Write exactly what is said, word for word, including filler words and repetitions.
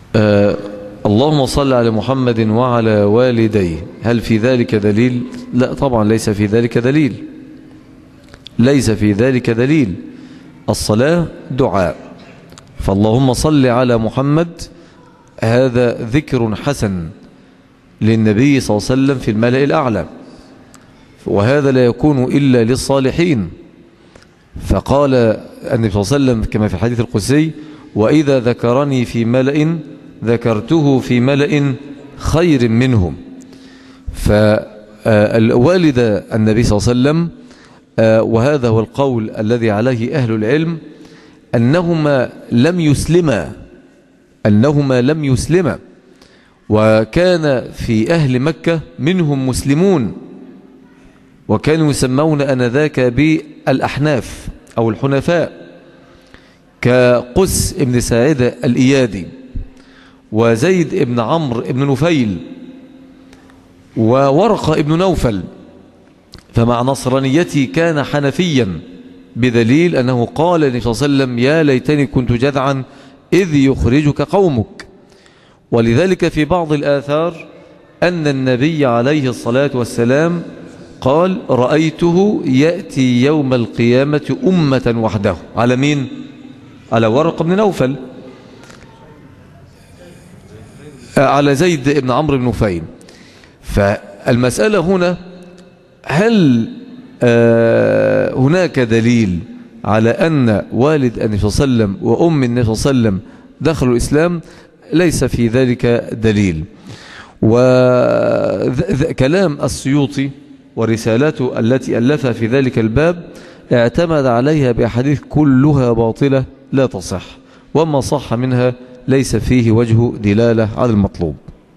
آه اللهم صل على محمد وعلى والديه، هل في ذلك دليل؟ لا طبعا ليس في ذلك دليل، ليس في ذلك دليل. الصلاة دعاء، فاللهم صل على محمد هذا ذكر حسن للنبي صلى الله عليه وسلم في الملأ الأعلى، وهذا لا يكون إلا للصالحين. فقال النبي صلى الله عليه وسلم كما في الحديث القدسي: وإذا ذكرني في ملأ ذكرته في ملأ خير منهم. فالوالد النبي صلى الله عليه وسلم، وهذا هو القول الذي عليه أهل العلم، أنهما لم يسلما أنهما لم يسلما وكان في أهل مكة منهم مسلمون، وكانوا يسمون أنذاك بالأحناف أو الحنفاء، كقس ابن ساعدة الإيادي وزيد ابن عمرو ابن نفيل وورقة ابن نوفل. فمع نصرانيته كان حنفيا، بدليل أنه قال النبي صلى الله عليه وسلم: يا ليتني كنت جذعا إذ يخرجك قومك. ولذلك في بعض الآثار أن النبي عليه الصلاة والسلام قال: رأيته يأتي يوم القيامة أمة وحده. على مين؟ على ورقة بن نوفل، على زيد بن عمرو بن نفيل. فالمسألة هنا، هل آه هناك دليل على أن والد النبي صلى الله عليه وسلم وأم النبي صلى الله عليه وسلم دخلوا الإسلام؟ ليس في ذلك دليل. وكلام السيوطي ورسالته التي ألفها في ذلك الباب اعتمد عليها بأحاديث كلها باطلة لا تصح، وما صح منها ليس فيه وجه دلالة على المطلوب.